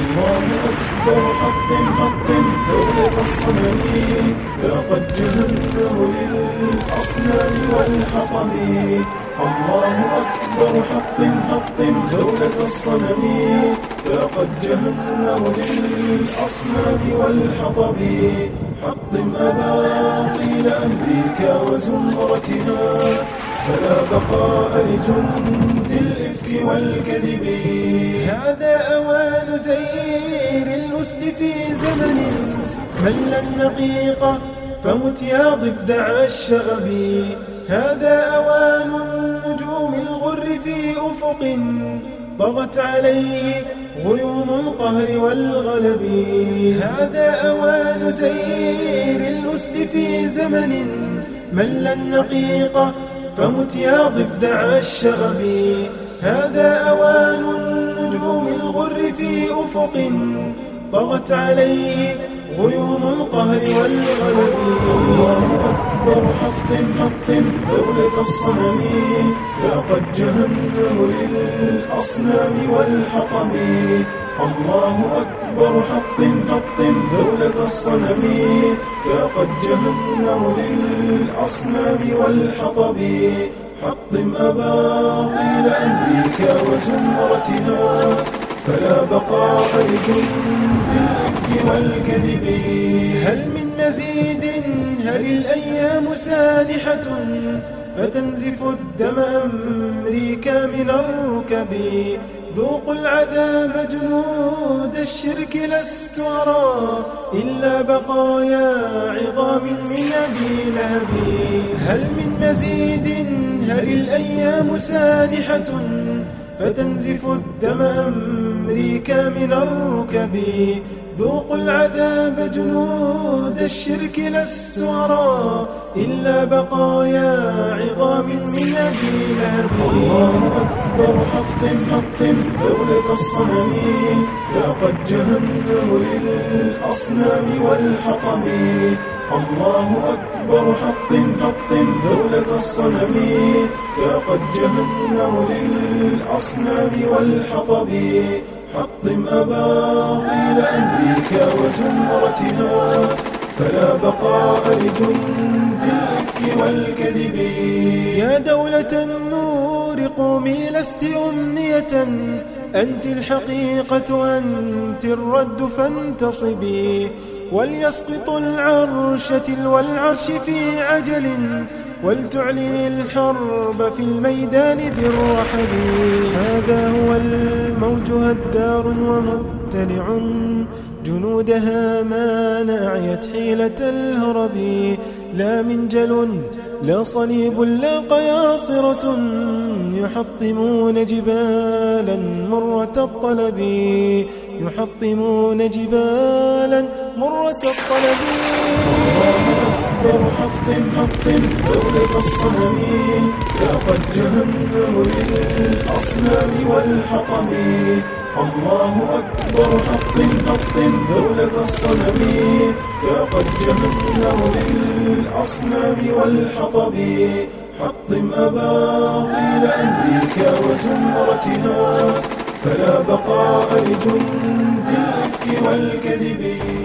الله أكبر حطم دولة الصنم، ذاقت جهنم للأصنام والحطم. الله أكبر حطم دولة الصنم، ذاقت جهنم للأصنام والحطب. حطم أباطيل أمريكا وزمرتها، فلا بقاء لجند الإفك والكذب. هذا أوان زير الأسد في زمن مل النقيقة، فمت يا ضفدع الشغب. هذا أوان النجوم الغر في أفق، طغت عليه غيوم القهر والغلب. هذا أوان زير الأسد في زمن مل النقيقة، فمت يا ضفدع الشغب. هذا أوان النجوم الغر في أفق، طغت عليه غيوم القهر والغلب. الله أكبر حطم دولة الصنم، ذاقت جهنم للأصنام والحطم. الله أكبر حطم دولة الصنم، ذاقت جهنم للأصنام والحطب. حطم أباطيل أمريكا وزمرتها، فلا بقاء لجند الإفك والكذب. هل من مزيد؟ هل الأيام سانحة فتنزف الدم أمريكا من الركب؟ ذوقوا العذاب جنود الشرك، لست أرى إلا بقايا عظام من أبي لهب. هل من مزيد؟ هل الأيام سانحة فتنزف الدم أمريكا من الركب؟ ذوقوا العذاب جنود الشرك، لست أرى إلا بقايا عظام من أبي لهب. الله أكبر حطم دولة الصنم، ذاقت جهنم للأصنام والحطم. الله أكبر حطم دولة الصنم، ذاقت جهنم للأصنام والحطب. حطم أباطيل أمريكا وزمرتها، فلا بقاء لجند الإفك والكذب. يا دولة النور قومي، لست أمنية، أنت الحقيقة، أنت الرد، فانتصبي. وليسقط العرش تلو العرش في عجل، ولتعلن الحرب في الميدان ذي الرحب. هذا هو الموج هدار ومبتلع، جنودها ما نعيت حيلة الهرب. لا منجل لا صليب لا قياصرة، يحطمون جبالا مرة الطلب. يحطمون جبالا مرة الطلب. الله أكبر حطم دولة الصنم، ذاقت جهنم للأصنام والحطم. الله أكبر حطم دولة الصنم، ذاقت جهنم للأصنام والحطب. حطم أباطيل أمريكا وزمرتها، فلا بقاء لجند الإفك والكذب.